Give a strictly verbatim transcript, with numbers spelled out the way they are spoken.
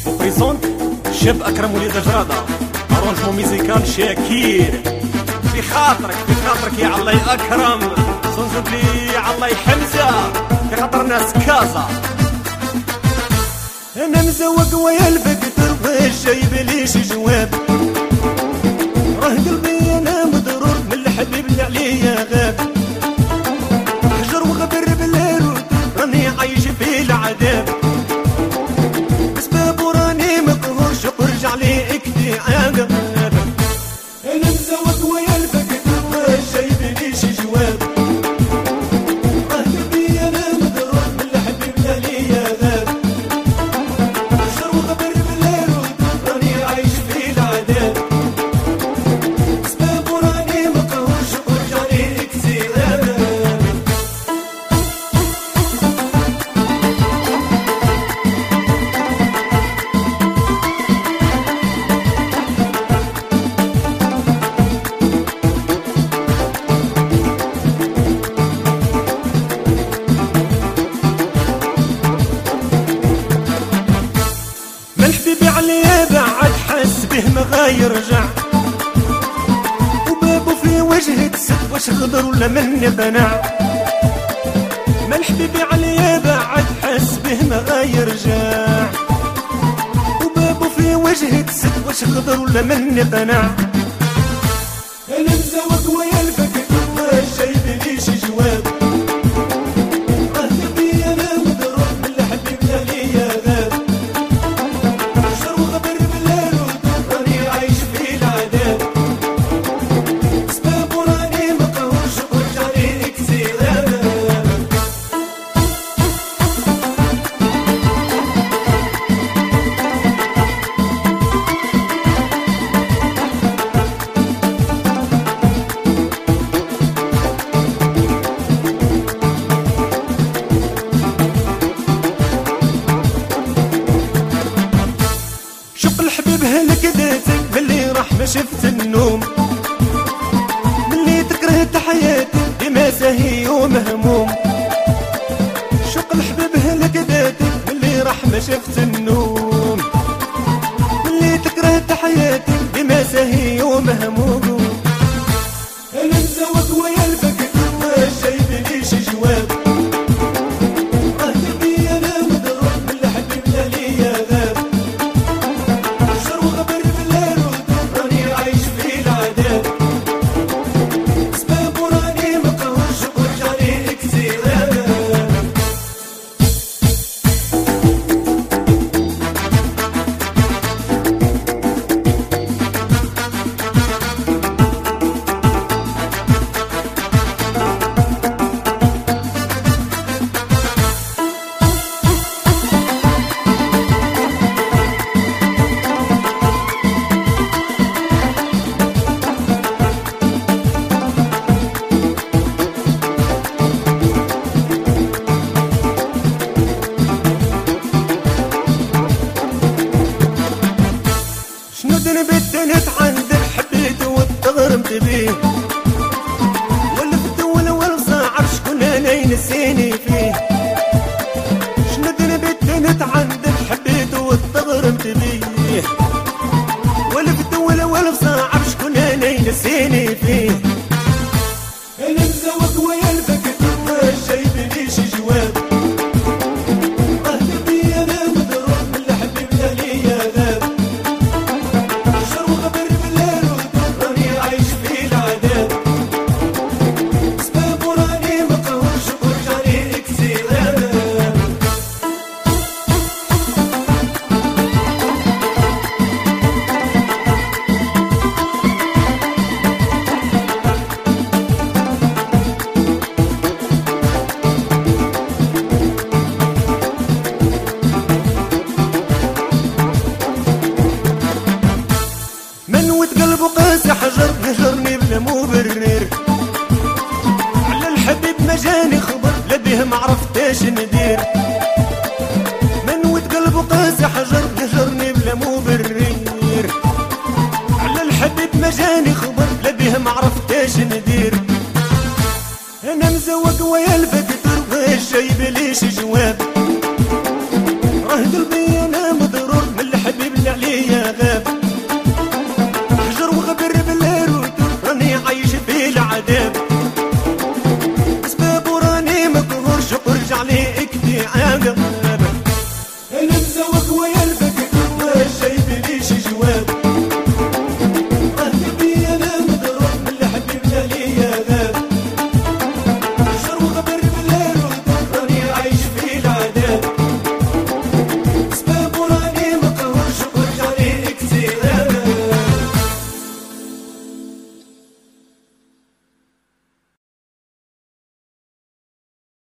وبريزونت الشاب أكرم وليد جرادة، أرونجمون ميزيكال شاكير. في خاطرك في خاطرك يا الله يا أكرم، صنزب لي يا الله يا حمزة، في خاطر ناس كازا. أنا مزوق ويا الفقدر باش جايب ليش جواب، راه قلبي أنا مضرور من الحبيب اللي عليا غاب، حجر وغبر بالليل راني عايش في العذاب، بسباب وراني مقهور شوق رجع لي اكتئاب. أنا مزوق ويا الفقدر باش جايب ليش جواب، راه قلبي أنا مضرور من الحبيب اللي عليا غاب، الحبيب عليه بعد حس به ما غيرجع، وبابه في وجهه سد واش غدر ولا من قنع، ما الحبيب عليه بعد حس به ما غيرجع، وبابه في وجهه سد واش غدر ولا من قنع. انا مزوق ويا الفقر واش جايب ليش جواب، راه قلبي انا مضروب من الحبيب اللي ليا غاب، الحبيب هلك داتك ملي راح ما شفت النوم، ملي تكرهت حياتي ديما ساهي ومهموم، شوق الحبيب هلك داتك ملي راح ما شفت النوم، ملي تكرهت حياتي ديما ساهي ومهموم. انا مزوق ويا الفقر واش جايب ليش جواب، راه قلبي انا مضروب من الحبيب اللي ليا غاب، بدنت عندك حبيت وتغرمت بيه، ولفت ولول صعب شكون انا ينسيني فيه، شنو بدنت عندك حبيت وتغرمت بيه، ولفت ولول صعب شكون انا ينسيني فيه. انا مزوق ويا الفقر واش جايب ليش جواب، راه قلبي انا مضروب من الحبيب اللي ليا غاب، قلبه قاسي حجر هجرني بلا مبرر، على الحبيب ما جاني خبر لا به ما عرفتاش ندير، منوت قلبه قاسي حجر هجرني بلا مبرر، على الحبيب ما جاني خبر لا به ما عرفتاش ندير. انا مزوق ويا الفقر واش جايب ليش جواب، راه قلبي